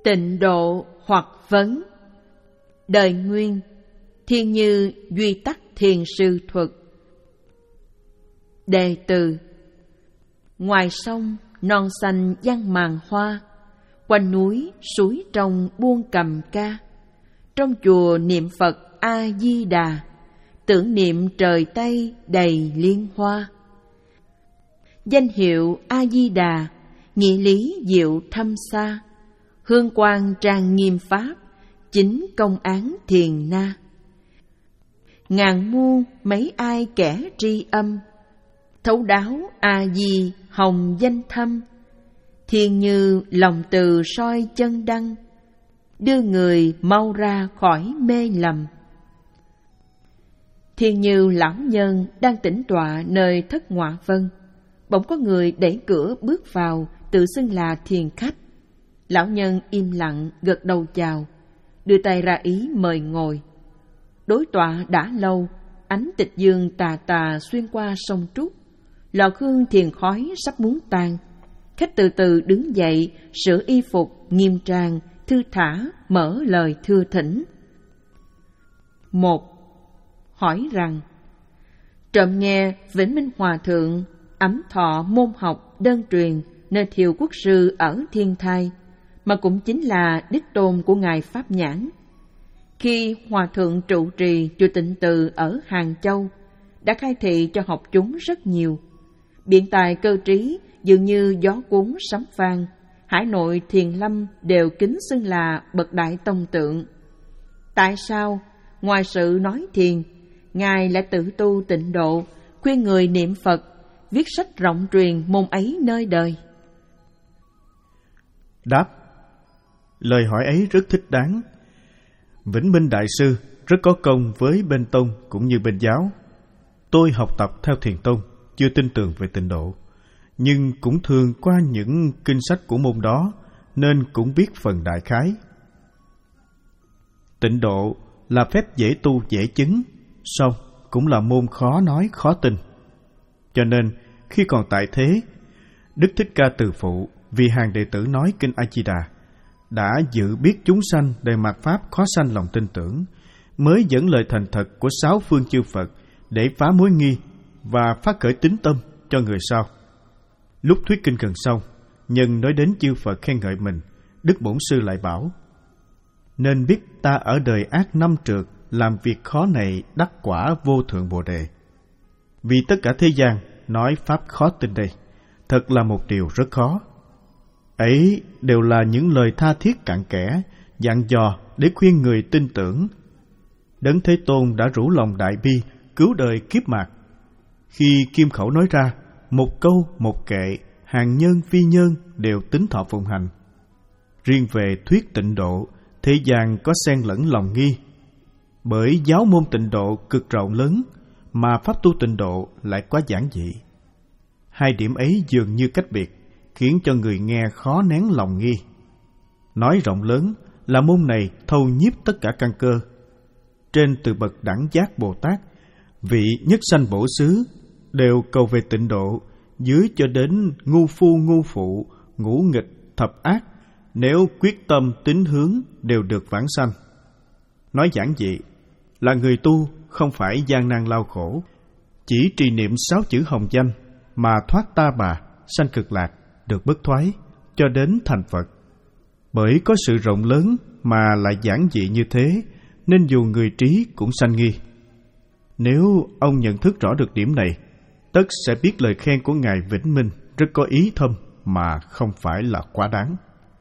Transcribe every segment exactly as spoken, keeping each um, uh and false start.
Tịnh độ hoặc vấn. Đời Nguyên, Thiên Như Duy Tắc Thiền Sư Thuật. Đề từ: ngoài sông non xanh giăng màn hoa, quanh núi suối trong buông cầm ca. Trong chùa niệm Phật A Di Đà, tưởng niệm trời Tây đầy liên hoa. Danh hiệu A Di Đà, nghĩa lý diệu thâm xa, hương quang trang nghiêm pháp, chính công án thiền na. Ngàn muôn mấy ai kẻ tri âm, thấu đáo A Di hồng danh thâm. Thiên như lòng từ soi chân đăng, đưa người mau ra khỏi mê lầm. Thiên như lão nhân đang tĩnh tọa nơi thất ngọa vân, bỗng có người đẩy cửa bước vào, tự xưng là thiền khách. Lão nhân im lặng gật đầu chào, đưa tay ra ý mời ngồi. Đối tọa đã lâu, ánh tịch dương tà tà xuyên qua sông Trúc, lò hương thiền khói sắp muốn tan. Khách từ từ đứng dậy, sửa y phục nghiêm trang, thư thả mở lời thưa thỉnh. Một, hỏi rằng: trộm nghe Vĩnh Minh Hòa Thượng ấm thọ môn học đơn truyền nơi Thiều Quốc Sư ở Thiên Thai, mà cũng chính là đích tôn của Ngài Pháp Nhãn. Khi Hòa Thượng trụ trì chùa Tịnh Từ ở Hàng Châu, đã khai thị cho học chúng rất nhiều. Biện tài cơ trí dường như gió cuốn sấm vang, hải nội thiền lâm đều kính xưng là bậc đại tông tượng. Tại sao ngoài sự nói thiền, Ngài lại tự tu tịnh độ, khuyên người niệm Phật, viết sách rộng truyền môn ấy nơi đời? Đáp: lời hỏi ấy rất thích đáng. Vĩnh Minh Đại Sư rất có công với bên tông cũng như bên giáo. Tôi học tập theo Thiền Tông, chưa tin tưởng về tịnh độ, nhưng cũng thường qua những kinh sách của môn đó, nên cũng biết phần đại khái. Tịnh độ là phép dễ tu dễ chứng, song cũng là môn khó nói khó tin. Cho nên khi còn tại thế, Đức Thích Ca Từ Phụ vì hàng đệ tử nói kinh A Di Đà đã dự biết chúng sanh đời mạt pháp khó sanh lòng tin tưởng, mới dẫn lời thành thật của sáu phương chư Phật để phá mối nghi và phát khởi tín tâm cho người sau. Lúc thuyết kinh gần xong, nhân nói đến chư Phật khen ngợi mình, Đức Bổn Sư lại bảo: nên biết ta ở đời ác năm trượt, làm việc khó này đắc quả vô thượng Bồ Đề. Vì tất cả thế gian nói pháp khó tin đây, thật là một điều rất khó. Ấy đều là những lời tha thiết cặn kẽ, dặn dò để khuyên người tin tưởng. Đấng Thế Tôn đã rủ lòng đại bi, cứu đời kiếp mạt. Khi kim khẩu nói ra, một câu một kệ, hàng nhân phi nhân đều tín thọ phụng hành. Riêng về thuyết tịnh độ, thế gian có xen lẫn lòng nghi. Bởi giáo môn tịnh độ cực rộng lớn, mà pháp tu tịnh độ lại quá giản dị. Hai điểm ấy dường như cách biệt, khiến cho người nghe khó nén lòng nghi. Nói rộng lớn là môn này thâu nhiếp tất cả căn cơ. Trên từ bậc đẳng giác Bồ Tát, vị nhất sanh bổ xứ, đều cầu về tịnh độ, dưới cho đến ngu phu ngu phụ, ngũ nghịch thập ác, nếu quyết tâm tín hướng đều được vãng sanh. Nói giản dị là người tu không phải gian nan lao khổ, chỉ trì niệm sáu chữ hồng danh mà thoát ta bà, sanh cực lạc, được bất thoái, cho đến thành Phật. Bởi có sự rộng lớn mà lại giản dị như thế, nên dù người trí cũng sanh nghi. Nếu ông nhận thức rõ được điểm này, tất sẽ biết lời khen của Ngài Vĩnh Minh rất có ý thâm mà không phải là quá đáng.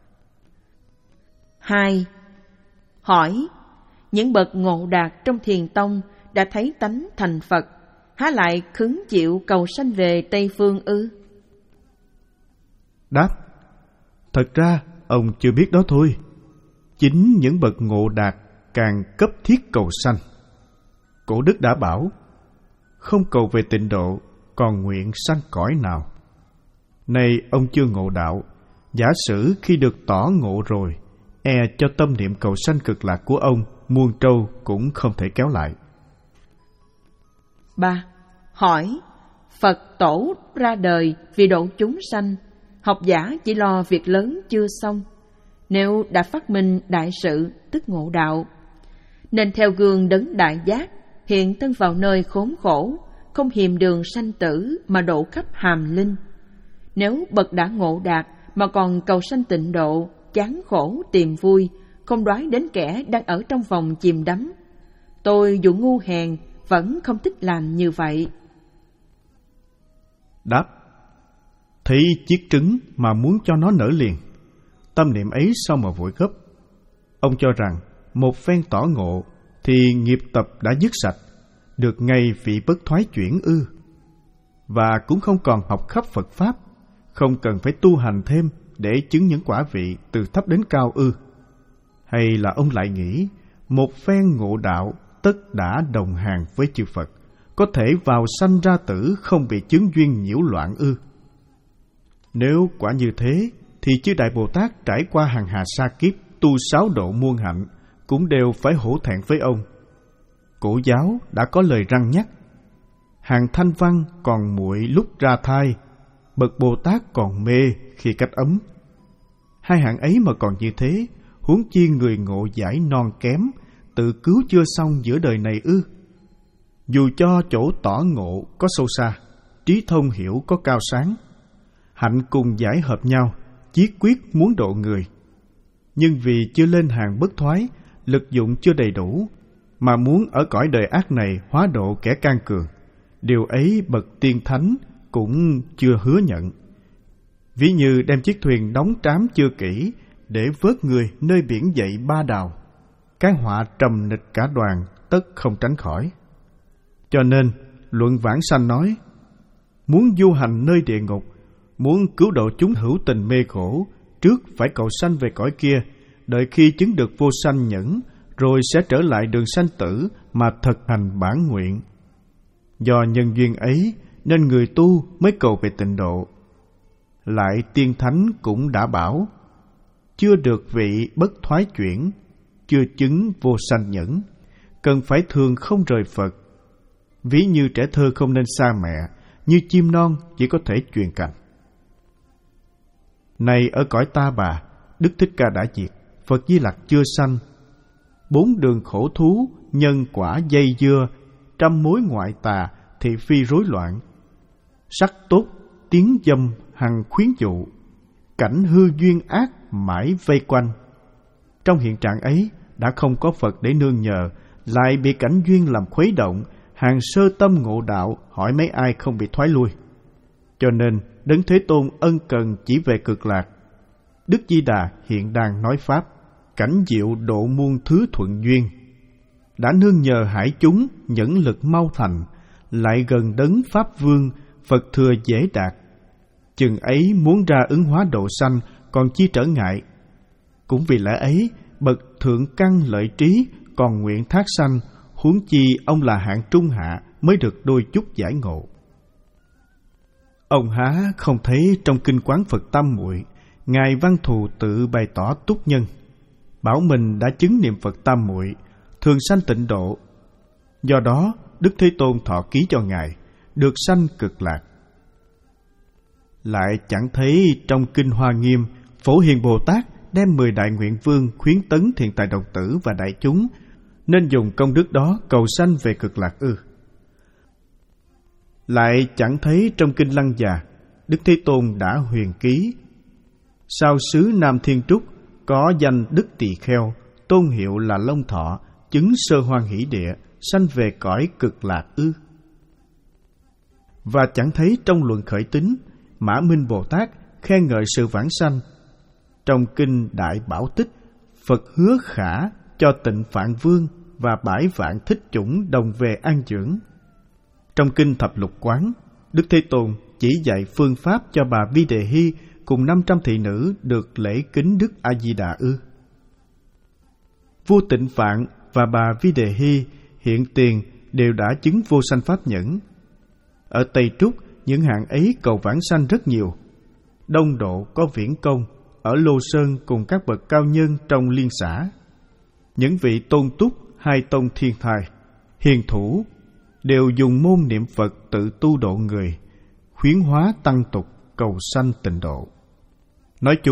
Hai, hỏi: những bậc ngộ đạt trong thiền tông đã thấy tánh thành Phật, há lại khứng chịu cầu sanh về Tây Phương ư? Đáp: thật ra ông chưa biết đó thôi. Chính những bậc ngộ đạt càng cấp thiết cầu sanh. Cổ đức đã bảo: không cầu về tịnh độ, còn nguyện sanh cõi nào. Nay ông chưa ngộ đạo, giả sử khi được tỏ ngộ rồi, e cho tâm niệm cầu sanh cực lạc của ông muôn trâu cũng không thể kéo lại. Ba, hỏi: Phật tổ ra đời vì độ chúng sanh, học giả chỉ lo việc lớn chưa xong. nếu đã phát minh đại sự tức ngộ đạo, nên theo gương đấng đại giác, hiện thân vào nơi khốn khổ, không hiềm đường sanh tử mà độ khắp hàm linh. Nếu bậc đã ngộ đạt mà còn cầu sanh tịnh độ, chán khổ tìm vui, không đoái đến kẻ đang ở trong vòng chìm đắm. Tôi dù ngu hèn vẫn không thích làm như vậy. Đáp: thấy chiếc trứng mà muốn cho nó nở liền, tâm niệm ấy sao mà vội gấp. Ông cho rằng một phen tỏ ngộ thì nghiệp tập đã dứt sạch, được ngay vị bất thoái chuyển ư? Và cũng không còn học khắp Phật Pháp, không cần phải tu hành thêm để chứng những quả vị từ thấp đến cao ư? Hay là ông lại nghĩ một phen ngộ đạo tất đã đồng hàng với chư Phật, có thể vào sanh ra tử không bị chướng duyên nhiễu loạn ư? Nếu quả như thế, thì chư Đại Bồ Tát trải qua hàng hà sa kiếp tu sáu độ muôn hạnh cũng đều phải hổ thẹn với ông. Cổ giáo đã có lời răn nhắc: hàng thanh văn còn muội lúc ra thai, bậc Bồ Tát còn mê khi cách ấm. Hai hạng ấy mà còn như thế, huống chi người ngộ giải non kém, tự cứu chưa xong giữa đời này ư? Dù cho chỗ tỏ ngộ có sâu xa, trí thông hiểu có cao sáng, hạnh cùng giải hợp nhau, chí quyết muốn độ người, nhưng vì chưa lên hàng bất thoái, lực dụng chưa đầy đủ, mà muốn ở cõi đời ác này hóa độ kẻ can cường, điều ấy bậc tiên thánh cũng chưa hứa nhận. Ví như đem chiếc thuyền đóng trám chưa kỹ để vớt người nơi biển dậy ba đào, cái họa trầm nịch cả đoàn tất không tránh khỏi. Cho nên luận Vãng Sanh nói: muốn du hành nơi địa ngục, muốn cứu độ chúng hữu tình mê khổ, trước phải cầu sanh về cõi kia, đợi khi chứng được vô sanh nhẫn, rồi sẽ trở lại đường sanh tử mà thực hành bản nguyện. Do nhân duyên ấy nên người tu mới cầu về tịnh độ. Lại tiên thánh cũng đã bảo: chưa được vị bất thoái chuyển, chưa chứng vô sanh nhẫn, cần phải thường không rời Phật. Ví như trẻ thơ không nên xa mẹ, như chim non chỉ có thể truyền cành. Này ở cõi Ta Bà, Đức Thích Ca đã diệt, Phật Di Lặc chưa sanh. Bốn đường khổ thú, nhân quả dây dưa, trăm mối ngoại tà, thị phi rối loạn. Sắc tốt, tiếng dâm, hằng khuyến dụ, cảnh hư duyên ác mãi vây quanh. Trong hiện trạng ấy, đã không có Phật để nương nhờ, lại bị cảnh duyên làm khuấy động, hàng sơ tâm ngộ đạo, hỏi mấy ai không bị thoái lui. Cho nên, Đấng Thế Tôn ân cần chỉ về cực lạc. Đức Di Đà hiện đang nói Pháp, cảnh diệu độ muôn thứ thuận duyên. Đã nương nhờ hải chúng, nhẫn lực mau thành, lại gần Đấng Pháp Vương, Phật thừa dễ đạt. Chừng ấy muốn ra ứng hóa độ sanh, còn chi trở ngại. Cũng vì lẽ ấy, bậc thượng căn lợi trí, còn nguyện thác sanh, huống chi ông là hạng trung hạ mới được đôi chút giải ngộ. Ông há không thấy trong kinh Quán Phật Tam Muội, Ngài Văn Thù tự bày tỏ túc nhân, bảo mình đã chứng niệm Phật Tam Muội, thường sanh tịnh độ. Do đó, Đức Thế Tôn thọ ký cho Ngài, được sanh cực lạc. Lại chẳng thấy trong kinh Hoa Nghiêm, Phổ Hiền Bồ Tát đem mười đại nguyện vương khuyến tấn thiện tài đồng tử và đại chúng, nên dùng công đức đó cầu sanh về cực lạc ư? Lại chẳng thấy trong kinh Lăng Già, Đức Thế Tôn đã huyền ký: sao xứ Nam Thiên Trúc có danh Đức Tỳ Kheo, tôn hiệu là Long Thọ, chứng sơ hoan hỷ địa, sanh về cõi cực lạc ư? Và chẳng thấy trong luận khởi tín, Mã Minh Bồ Tát khen ngợi sự vãng sanh. Trong kinh Đại Bảo Tích, Phật hứa khả cho Tịnh Phạn Vương và bãi vạn thích chủng đồng về an dưỡng. Trong kinh Thập Lục Quán, Đức Thế Tôn chỉ dạy phương pháp cho bà Vi Đề Hy cùng năm trăm thị nữ được lễ kính Đức A Di Đà ư? Vua Tịnh Phạn và bà Vi Đề Hy hiện tiền đều đã chứng vô sanh pháp nhẫn. Ở Tây Trúc, những hạng ấy cầu vãng sanh rất nhiều. Đông Độ có Viễn Công, ở Lô Sơn cùng các bậc cao nhân trong liên xã. Những vị tôn túc hai tông thiên thai, hiền thủ đều dùng môn niệm Phật tự tu độ người, khuyến hóa tăng tục cầu sanh tịnh độ. Nói chung,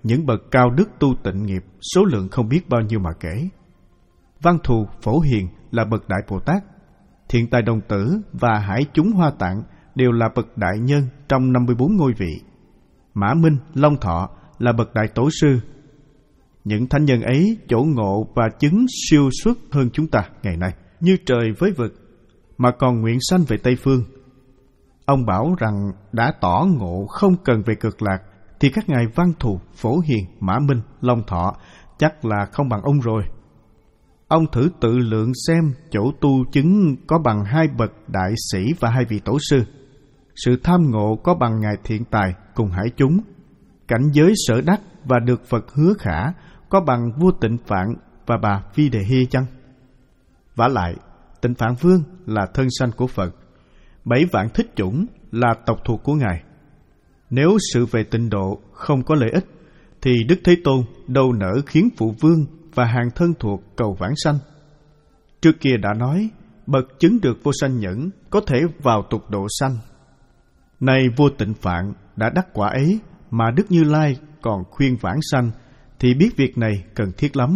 những bậc cao đức tu tịnh nghiệp số lượng không biết bao nhiêu mà kể. Văn Thù Phổ Hiền là bậc Đại Bồ Tát, Thiện Tài Đồng Tử và Hải Chúng Hoa Tạng đều là bậc đại nhân trong năm mươi bốn ngôi vị. Mã Minh, Long Thọ là bậc đại tổ sư. Những thánh nhân ấy chỗ ngộ và chứng siêu xuất hơn chúng ta ngày nay, như trời với vực, mà còn nguyện sanh về Tây Phương. Ông bảo rằng đã tỏ ngộ không cần về Cực Lạc, thì các ngài Văn Thù, Phổ Hiền, Mã Minh, Long Thọ chắc là không bằng ông rồi. Ông thử tự lượng xem chỗ tu chứng có bằng hai bậc đại sĩ và hai vị tổ sư. Sự tham ngộ có bằng ngài Thiện Tài cùng Hải Chúng. Cảnh giới sở đắc và được Phật hứa khả có bằng vua Tịnh Phạn và bà Vi Đề Hy chăng? Vả lại, Tịnh Phạn Vương là thân sanh của Phật, bảy vạn thích chủng là tộc thuộc của ngài. Nếu sự về tịnh độ không có lợi ích, thì Đức Thế Tôn đâu nỡ khiến phụ vương và hàng thân thuộc cầu vãng sanh. Trước kia đã nói, bậc chứng được vô sanh nhẫn có thể vào tục độ sanh. Nay vua Tịnh Phạn đã đắc quả ấy, mà Đức Như Lai còn khuyên vãng sanh, thì biết việc này cần thiết lắm.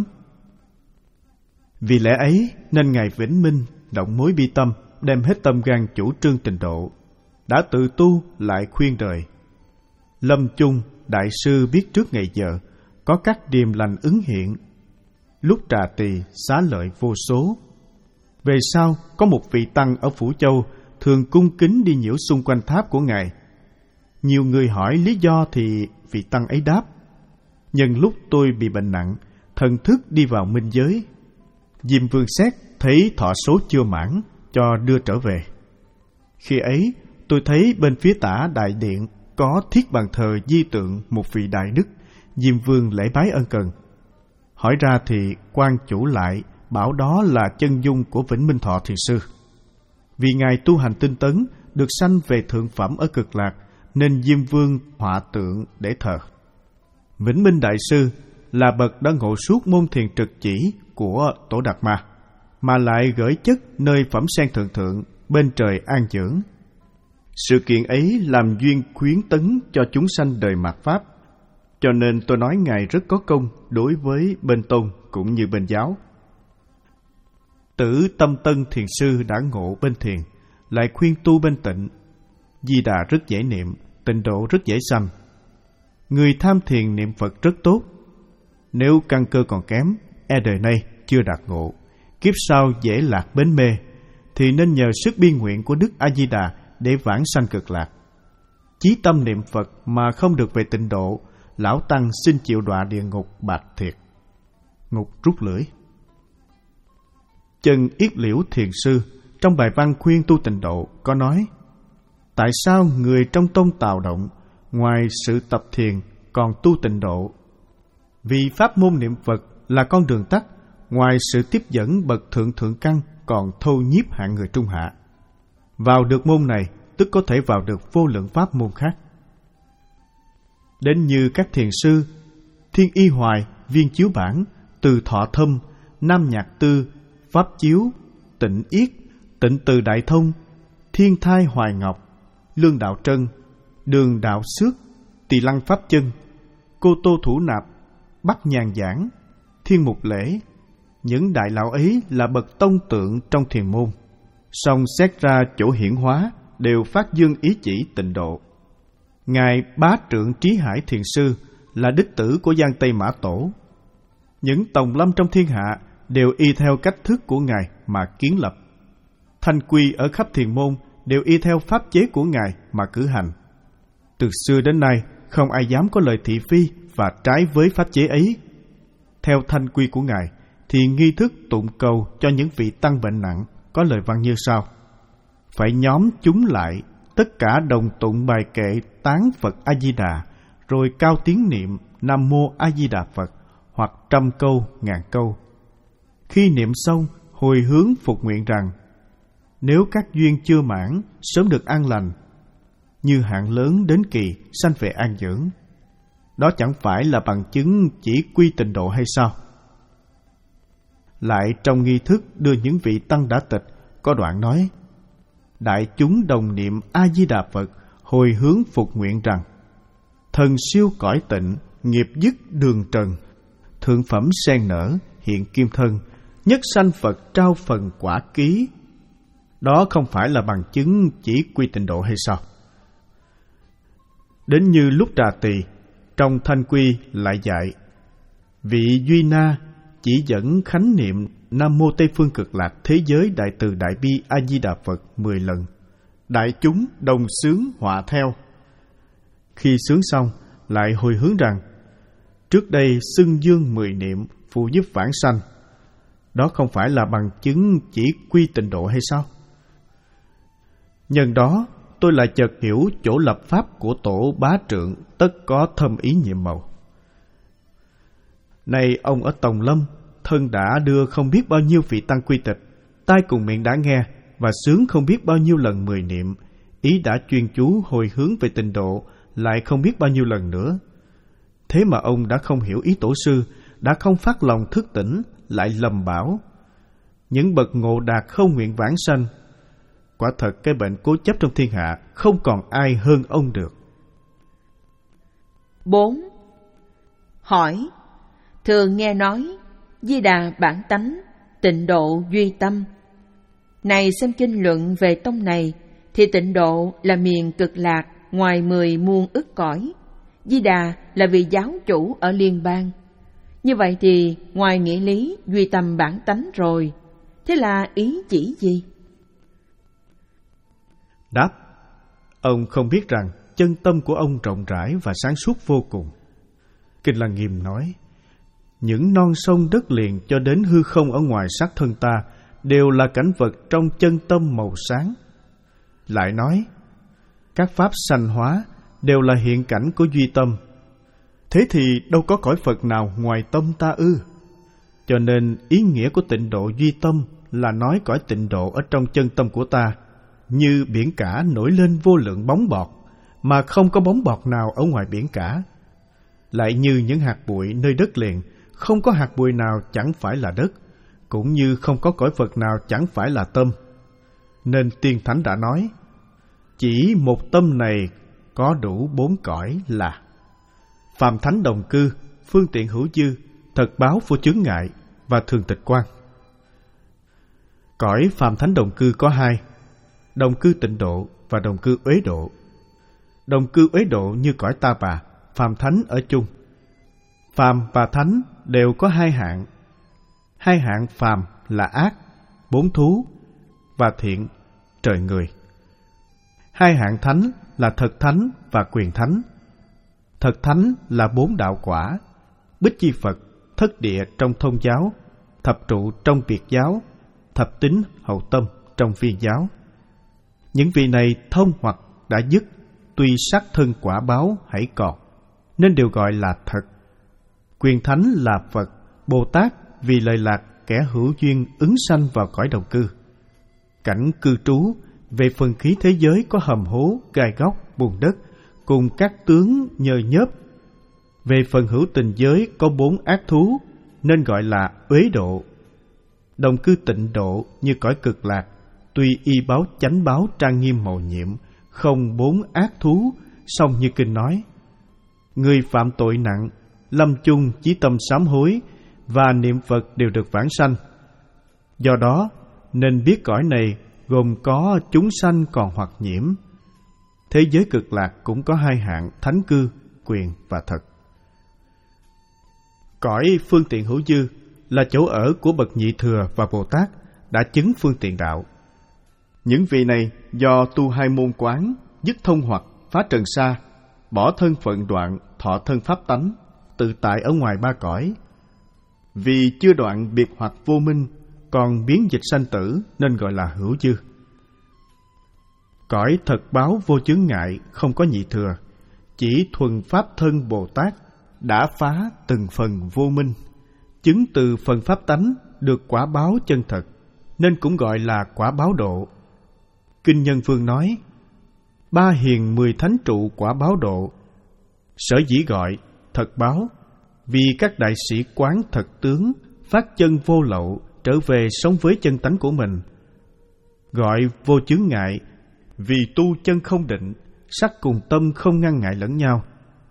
Vì lẽ ấy nên ngài Vĩnh Minh động mối bi tâm, đem hết tâm gan chủ trương tịnh độ, đã tự tu lại khuyên đời. Lâm chung đại sư biết trước ngày giờ, có các điềm lành ứng hiện, lúc trà tỳ xá lợi vô số. Về sau có một vị tăng ở Phủ Châu thường cung kính đi nhiễu xung quanh tháp của ngài. Nhiều người hỏi lý do thì vị tăng ấy đáp: nhân lúc tôi bị bệnh nặng, thần thức đi vào minh giới. Diêm Vương xét thấy thọ số chưa mãn, cho đưa trở về. Khi ấy tôi thấy bên phía tả đại điện có thiết bàn thờ di tượng một vị đại đức. Diêm Vương lễ bái ân cần. Hỏi ra thì quan chủ lại bảo đó là chân dung của Vĩnh Minh Thọ Thiền Sư. Vì ngài tu hành tinh tấn, được sanh về thượng phẩm ở Cực Lạc, nên Diêm Vương họa tượng để thờ. Vĩnh Minh Đại Sư là bậc đã ngộ suốt môn thiền trực chỉ của Tổ Đạt Ma, mà lại gửi chất nơi phẩm sen thượng thượng bên trời an dưỡng. Sự kiện ấy làm duyên khuyến tấn cho chúng sanh đời mạt Pháp, cho nên tôi nói ngài rất có công đối với bên tôn cũng như bên giáo. Tử Tâm Tân Thiền Sư đã ngộ bên thiền, lại khuyên tu bên tịnh. Di Đà rất dễ niệm, tịnh độ rất dễ sanh. Người tham thiền niệm Phật rất tốt. Nếu căn cơ còn kém, e đời này chưa đạt ngộ, kiếp sau dễ lạc bến mê, thì nên nhờ sức biên nguyện của Đức A Di Đà để vãng sanh Cực Lạc. Chí tâm niệm Phật mà không được về tịnh độ, lão tăng xin chịu đọa địa ngục bạc thiệt. Ngục rút lưỡi. Chân Yết Liễu Thiền Sư trong bài văn khuyên tu tịnh độ có nói: tại sao người trong tông Tào Động ngoài sự tập thiền còn tu tịnh độ? Vì pháp môn niệm Phật là con đường tắt, ngoài sự tiếp dẫn bậc thượng thượng căn còn thâu nhiếp hạng người trung hạ. Vào được môn này tức có thể vào được vô lượng pháp môn khác. Đến như các thiền sư Thiên Y Hoài, Viên Chiếu Bản, Từ Thọ Thâm, Nam Nhạc Tư, Pháp Chiếu, Tịnh Yết, Tịnh Từ Đại Thông, Thiên Thai Hoài Ngọc, Lương Đạo Trân, Đường Đạo Xước, Tỳ Lăng Pháp Chân, Cô Tô Thủ Nạp, Bắc Nhàn Giảng, Thiên Mục Lễ. Những đại lão ấy là bậc tông tượng trong thiền môn, song xét ra chỗ hiển hóa đều phát dương ý chỉ tịnh độ. Ngài Bá Trượng Trí Hải Thiền Sư là đích tử của Giang Tây Mã Tổ. Những tòng lâm trong thiên hạ đều y theo cách thức của ngài mà kiến lập. Thanh quy ở khắp thiền môn đều y theo pháp chế của ngài mà cử hành. Từ xưa đến nay không ai dám có lời thị phi và trái với pháp chế ấy. Theo thanh quy của ngài thì nghi thức tụng cầu cho những vị tăng bệnh nặng có lời văn như sau: phải nhóm chúng lại, tất cả đồng tụng bài kệ tán Phật A Di Đà, rồi cao tiếng niệm Nam Mô A Di Đà Phật, hoặc trăm câu ngàn câu. Khi niệm xong, hồi hướng phục nguyện rằng nếu các duyên chưa mãn, sớm được an lành, như hạn lớn đến kỳ sanh về an dưỡng. Đó chẳng phải là bằng chứng chỉ quy tịnh độ hay sao? Lại trong nghi thức đưa những vị tăng đã tịch, có đoạn nói: đại chúng đồng niệm A Di Đà Phật, hồi hướng phục nguyện rằng thần siêu cõi tịnh, nghiệp dứt đường trần, thượng phẩm sen nở, hiện kim thân, nhất sanh Phật trao phần quả ký. Đó không phải là bằng chứng chỉ quy tịnh độ hay sao? Đến như lúc Trà Tỳ, trong Thanh Quy lại dạy, vị Duy Na chỉ dẫn khánh niệm Nam Mô Tây Phương Cực Lạc Thế Giới Đại Từ Đại Bi A Di Đà Phật mười lần. Đại chúng đồng xướng họa theo. Khi xướng xong, lại hồi hướng rằng, trước đây xưng dương mười niệm phụ giúp vãng sanh. Đó không phải là bằng chứng chỉ quy tịnh độ hay sao? Nhân đó, tôi lại chợt hiểu chỗ lập pháp của tổ bá trượng tất có thâm ý nhiệm màu. Này ông ở Tòng Lâm, thân đã đưa không biết bao nhiêu vị tăng quy tịch, tai cùng miệng đã nghe và sướng không biết bao nhiêu lần mười niệm, ý đã chuyên chú hồi hướng về tịnh độ lại không biết bao nhiêu lần nữa. Thế mà ông đã không hiểu ý tổ sư, đã không phát lòng thức tỉnh, lại lầm bảo. Những bậc ngộ đạt không nguyện vãng sanh. Quả thật cái bệnh cố chấp trong thiên hạ không còn ai hơn ông được. Bốn. Hỏi, thường nghe nói Di Đà bản tánh, tịnh độ duy tâm. Này xem kinh luận về tông này, thì tịnh độ là miền cực lạc ngoài mười muôn ức cõi. Di Đà là vị giáo chủ ở liên bang. Như vậy thì ngoài nghĩa lý duy tâm bản tánh rồi, thế là ý chỉ gì? Đáp, ông không biết rằng chân tâm của ông rộng rãi và sáng suốt vô cùng. Kinh Lăng Nghiêm nói, những non sông đất liền cho đến hư không ở ngoài xác thân ta đều là cảnh vật trong chân tâm màu sáng. Lại nói, các pháp sanh hóa đều là hiện cảnh của duy tâm. Thế thì đâu có cõi Phật nào ngoài tâm ta ư? Cho nên ý nghĩa của tịnh độ duy tâm là nói cõi tịnh độ ở trong chân tâm của ta, như biển cả nổi lên vô lượng bóng bọt, mà không có bóng bọt nào ở ngoài biển cả. Lại như những hạt bụi nơi đất liền, không có hạt bụi nào chẳng phải là đất, cũng như không có cõi Phật nào chẳng phải là tâm. Nên Tiên Thánh đã nói, chỉ một tâm này có đủ bốn cõi là phàm thánh đồng cư, phương tiện hữu dư, thật báo vô chướng ngại và thường tịch quan. Cõi phàm thánh đồng cư có hai, đồng cư tịnh độ và đồng cư uế độ. Đồng cư uế độ như cõi Ta Bà, phàm thánh ở chung. Phàm và thánh đều có hai hạng. Hai hạng phàm là ác, bốn thú, và thiện, trời người. Hai hạng thánh là thật thánh và quyền thánh. Thật thánh là bốn đạo quả, Bích Chi Phật, thất địa trong thông giáo, thập trụ trong biệt giáo, thập tín hậu tâm trong viên giáo. Những vị này thông hoặc đã dứt, tuy sắc thân quả báo hãy còn, nên đều gọi là thật. Quyền thánh là Phật, Bồ Tát vì lời lạc kẻ hữu duyên ứng sanh vào cõi đồng cư. Cảnh cư trú về phần khí thế giới có hầm hố, gai góc, bùn đất, cùng các tướng nhơ nhớp. Về phần hữu tình giới có bốn ác thú, nên gọi là uế độ. Đồng cư tịnh độ như cõi cực lạc, tuy y báo chánh báo trang nghiêm mầu nhiệm, không bốn ác thú, song như kinh nói, người phạm tội nặng, lâm chung chí tâm sám hối và niệm Phật đều được vãng sanh. Do đó, nên biết cõi này gồm có chúng sanh còn hoặc nhiễm. Thế giới cực lạc cũng có hai hạng thánh cư, quyền và thật. Cõi phương tiện hữu dư là chỗ ở của bậc nhị thừa và Bồ Tát đã chứng phương tiện đạo. Những vị này do tu hai môn quán, dứt thông hoặc, phá trần sa, bỏ thân phận đoạn, thọ thân pháp tánh, tự tại ở ngoài ba cõi. Vì chưa đoạn biệt hoặc vô minh, còn biến dịch sanh tử nên gọi là hữu dư. Cõi thật báo vô chướng ngại, không có nhị thừa, chỉ thuần pháp thân Bồ Tát đã phá từng phần vô minh, chứng từ phần pháp tánh được quả báo chân thật, nên cũng gọi là quả báo độ. Kinh Nhân Phương nói, ba hiền mười thánh trụ quả báo độ. Sở dĩ gọi thật báo, vì các đại sĩ quán thật tướng, phát chân vô lậu, trở về sống với chân tánh của mình. Gọi vô chướng ngại, vì tu chân không định, sắc cùng tâm không ngăn ngại lẫn nhau.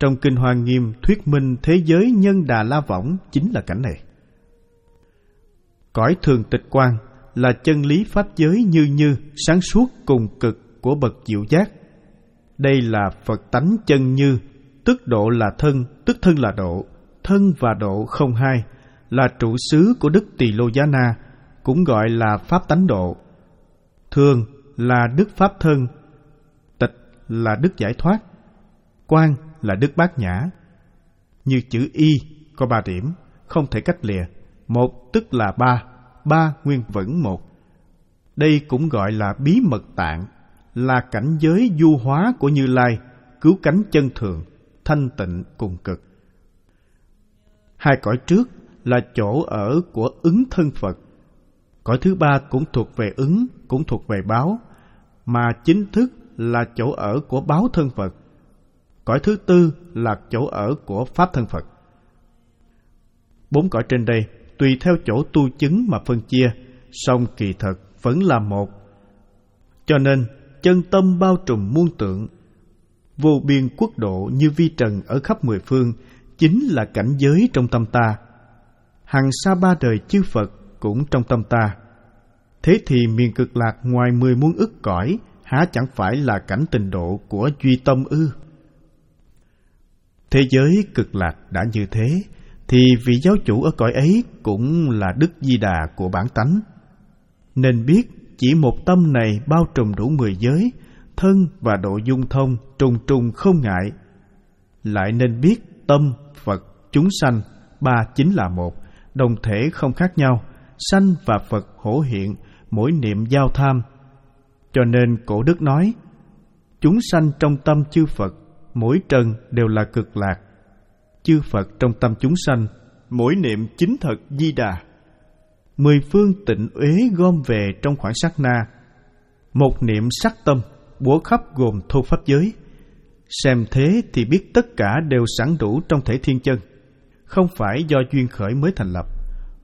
Trong Kinh Hoa Nghiêm thuyết minh thế giới nhân đà la võng chính là cảnh này. Cõi thường tịch quan là chân lý pháp giới như như, sáng suốt cùng cực của bậc diệu giác. Đây là Phật tánh chân như, tức độ là thân, tức thân là độ, thân và độ không hai, là trụ xứ của Đức Tỳ Lô Giá Na, cũng gọi là pháp tánh độ. Thường là đức pháp thân, tịch là đức giải thoát, quan là đức bát nhã. Như chữ y có ba điểm, không thể cách lìa. Một tức là ba, ba nguyên vẫn một. Đây cũng gọi là bí mật tạng, là cảnh giới du hóa của Như Lai, cứu cánh chân thường, thanh tịnh cùng cực. Hai cõi trước là chỗ ở của ứng thân Phật. Cõi thứ ba cũng thuộc về ứng, cũng thuộc về báo, mà chính thức là chỗ ở của báo thân Phật. Cõi thứ tư là chỗ ở của pháp thân Phật. Bốn cõi trên đây tùy theo chỗ tu chứng mà phân chia, song kỳ thật vẫn là một. Cho nên chân tâm bao trùm muôn tượng, vô biên quốc độ như vi trần ở khắp mười phương, chính là cảnh giới trong tâm ta. Hằng sa ba đời chư Phật cũng trong tâm ta. Thế thì miền cực lạc ngoài mười muôn ức cõi, há chẳng phải là cảnh tịnh độ của duy tâm ư? Thế giới cực lạc đã như thế, thì vị giáo chủ ở cõi ấy cũng là Đức Di Đà của bản tánh. Nên biết chỉ một tâm này bao trùm đủ mười giới, thân và độ dung thông, trùng trùng không ngại. Lại nên biết tâm, Phật, chúng sanh, ba chính là một, đồng thể không khác nhau, sanh và Phật hổ hiện, mỗi niệm giao tham. Cho nên cổ đức nói, chúng sanh trong tâm chư Phật, mỗi trần đều là cực lạc. Chư Phật trong tâm chúng sanh, mỗi niệm chính thật Di Đà. Mười phương tịnh uế gom về trong khoảng sát na. Một niệm sắc tâm, bủa khắp gồm thô pháp giới. Xem thế thì biết tất cả đều sẵn đủ trong thể thiên chân, không phải do duyên khởi mới thành lập.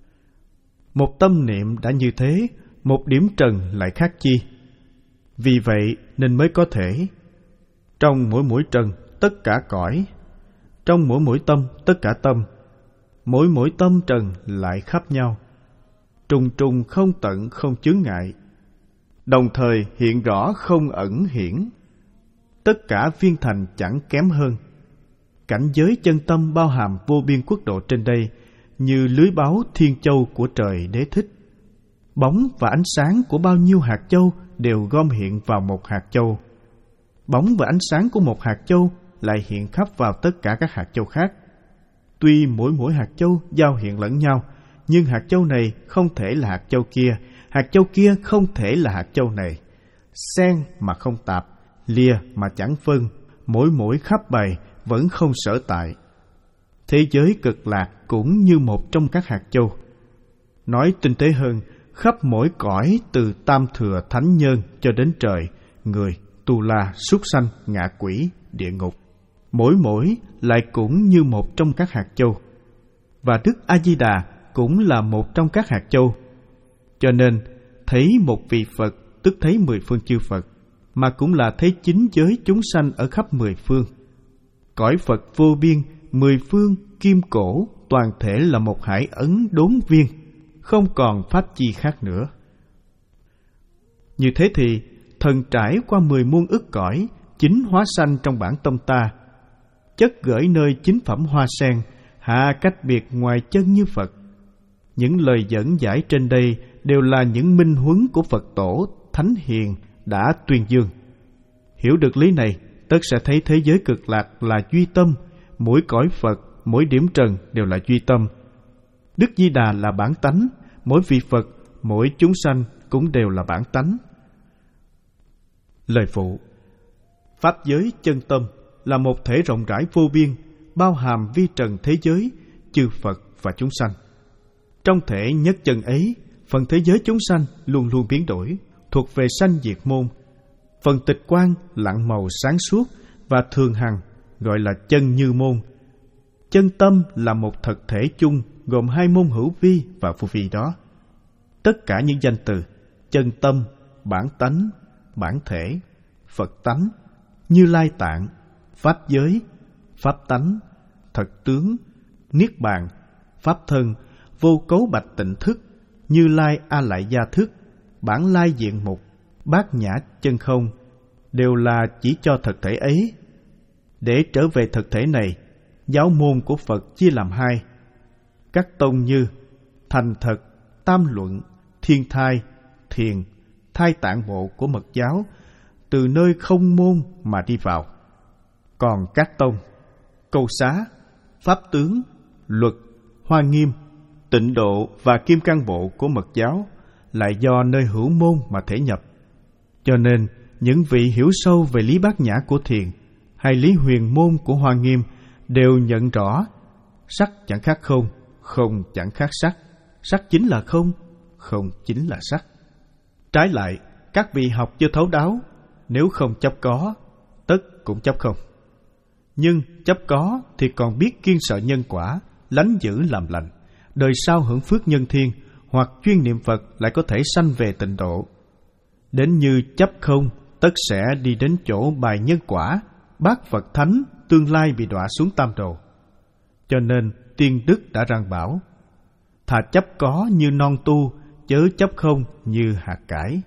Một tâm niệm đã như thế, một điểm trần lại khác chi. Vì vậy nên mới có thể trong mỗi mỗi trần tất cả cõi, trong mỗi mỗi tâm tất cả tâm, mỗi mỗi tâm trần lại khác nhau, trùng trùng không tận không chướng ngại, đồng thời hiện rõ không ẩn hiển, tất cả viên thành chẳng kém hơn. Cảnh giới chân tâm bao hàm vô biên quốc độ trên đây, như lưới báo thiên châu của trời Đế Thích. Bóng và ánh sáng của bao nhiêu hạt châu đều gom hiện vào một hạt châu. Bóng và ánh sáng của một hạt châu lại hiện khắp vào tất cả các hạt châu khác. Tuy mỗi mỗi hạt châu giao hiện lẫn nhau, nhưng hạt châu này không thể là hạt châu kia, hạt châu kia không thể là hạt châu này. Xen mà không tạp, lìa mà chẳng phân, mỗi mỗi khắp bày vẫn không sở tại. Thế giới cực lạc cũng như một trong các hạt châu. Nói tinh tế hơn, khắp mỗi cõi từ tam thừa thánh nhân cho đến trời, người, tu la, súc sanh, ngạ quỷ, địa ngục, mỗi mỗi lại cũng như một trong các hạt châu. Và Đức A-di-đà cũng là một trong các hạt châu. Cho nên thấy một vị Phật tức thấy mười phương chư Phật, mà cũng là thấy chính giới chúng sanh ở khắp mười phương. Cõi Phật vô biên, mười phương, kim cổ, toàn thể là một hải ấn đốn viên, không còn pháp chi khác nữa. Như thế thì, thần trải qua mười muôn ức cõi, chính hóa sanh trong bản tâm ta, chất gửi nơi chính phẩm hoa sen, hạ cách biệt ngoài chân như Phật. Những lời dẫn giải trên đây đều là những minh huấn của Phật tổ, Thánh Hiền đã tuyên dương. Hiểu được lý này, tất sẽ thấy thế giới cực lạc là duy tâm, mỗi cõi Phật, mỗi điểm trần đều là duy tâm. Đức Di Đà là bản tánh, mỗi vị Phật, mỗi chúng sanh cũng đều là bản tánh. Lời phụ: Pháp giới chân tâm là một thể rộng rãi vô biên, bao hàm vi trần thế giới, chư Phật và chúng sanh. Trong thể nhất chân ấy, phần thế giới chúng sanh luôn luôn biến đổi, thuộc về sanh diệt môn. Phần tịch quang lặng màu sáng suốt và thường hằng gọi là chân như môn. Chân tâm là một thực thể chung gồm hai môn hữu vi và vô vi đó. Tất cả những danh từ chân tâm, bản tánh, bản thể, Phật tánh, Như Lai tạng, pháp giới, pháp tánh, thật tướng, niết bàn, pháp thân, vô cấu bạch tịnh thức, Như Lai A Lại Gia thức, bản lai diện mục, bát nhã chân không, đều là chỉ cho thực thể ấy. Để trở về thực thể này, giáo môn của Phật chia làm hai. Các tông như Thành Thật, Tam Luận, Thiên Thai, Thiền, Thai Tạng Bộ của Mật giáo, từ nơi không môn mà đi vào. Còn các tông Câu Xá, Pháp Tướng, Luật, Hoa Nghiêm, Tịnh Độ và Kim Cang Bộ của Mật giáo lại do nơi hữu môn mà thể nhập. Cho nên, những vị hiểu sâu về lý bát nhã của Thiền hay lý huyền môn của Hoa Nghiêm đều nhận rõ sắc chẳng khác không, không chẳng khác sắc, sắc chính là không, không chính là sắc. Trái lại, các vị học chưa thấu đáo, nếu không chấp có, tất cũng chấp không. Nhưng chấp có thì còn biết kiêng sợ nhân quả, lánh giữ làm lành, đời sau hưởng phước nhân thiên, hoặc chuyên niệm Phật lại có thể sanh về tịnh độ. Đến như chấp không, tất sẽ đi đến chỗ bài nhân quả, bác Phật Thánh tương lai bị đọa xuống tam đồ. Cho nên tiên đức đã răng bảo, thà chấp có như non tu, chớ chấp không như hạt cải.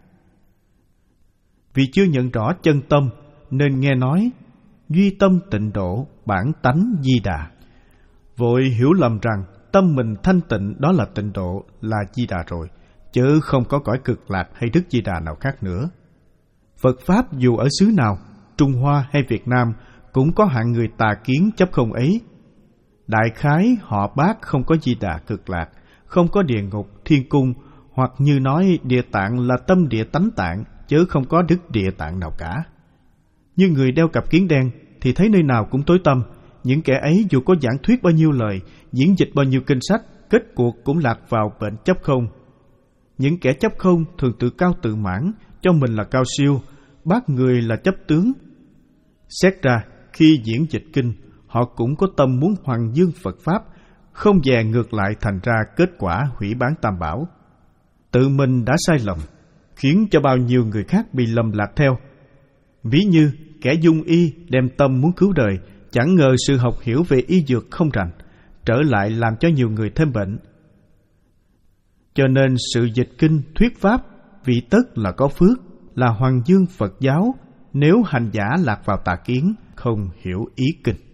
Vì chưa nhận rõ chân tâm, nên nghe nói, duy tâm tịnh độ, bản tánh Di Đà. Vội hiểu lầm rằng tâm mình thanh tịnh đó là tịnh độ, là Di Đà rồi, chứ không có cõi cực lạc hay Đức Di Đà nào khác nữa. Phật Pháp dù ở xứ nào, Trung Hoa hay Việt Nam, cũng có hạng người tà kiến chấp không ấy. Đại khái họ bác không có Di Đà cực lạc, không có địa ngục, thiên cung, hoặc như nói địa tạng là tâm địa tánh tạng, chứ không có đức địa tạng nào cả. Như người đeo cặp kiến đen thì thấy nơi nào cũng tối tăm, những kẻ ấy dù có giảng thuyết bao nhiêu lời, diễn dịch bao nhiêu kinh sách, kết cuộc cũng lạc vào bệnh chấp không. Những kẻ chấp không thường tự cao tự mãn, cho mình là cao siêu, bác người là chấp tướng. Xét ra, khi diễn dịch kinh, họ cũng có tâm muốn hoằng dương Phật Pháp, không dè ngược lại thành ra kết quả hủy bán tam bảo. Tự mình đã sai lầm, khiến cho bao nhiêu người khác bị lầm lạc theo. Ví như kẻ dung y đem tâm muốn cứu đời, chẳng ngờ sự học hiểu về y dược không rành, trở lại làm cho nhiều người thêm bệnh. Cho nên sự dịch kinh thuyết pháp vì tất là có phước, là hoàng dương Phật giáo, nếu hành giả lạc vào tà kiến, không hiểu ý kinh.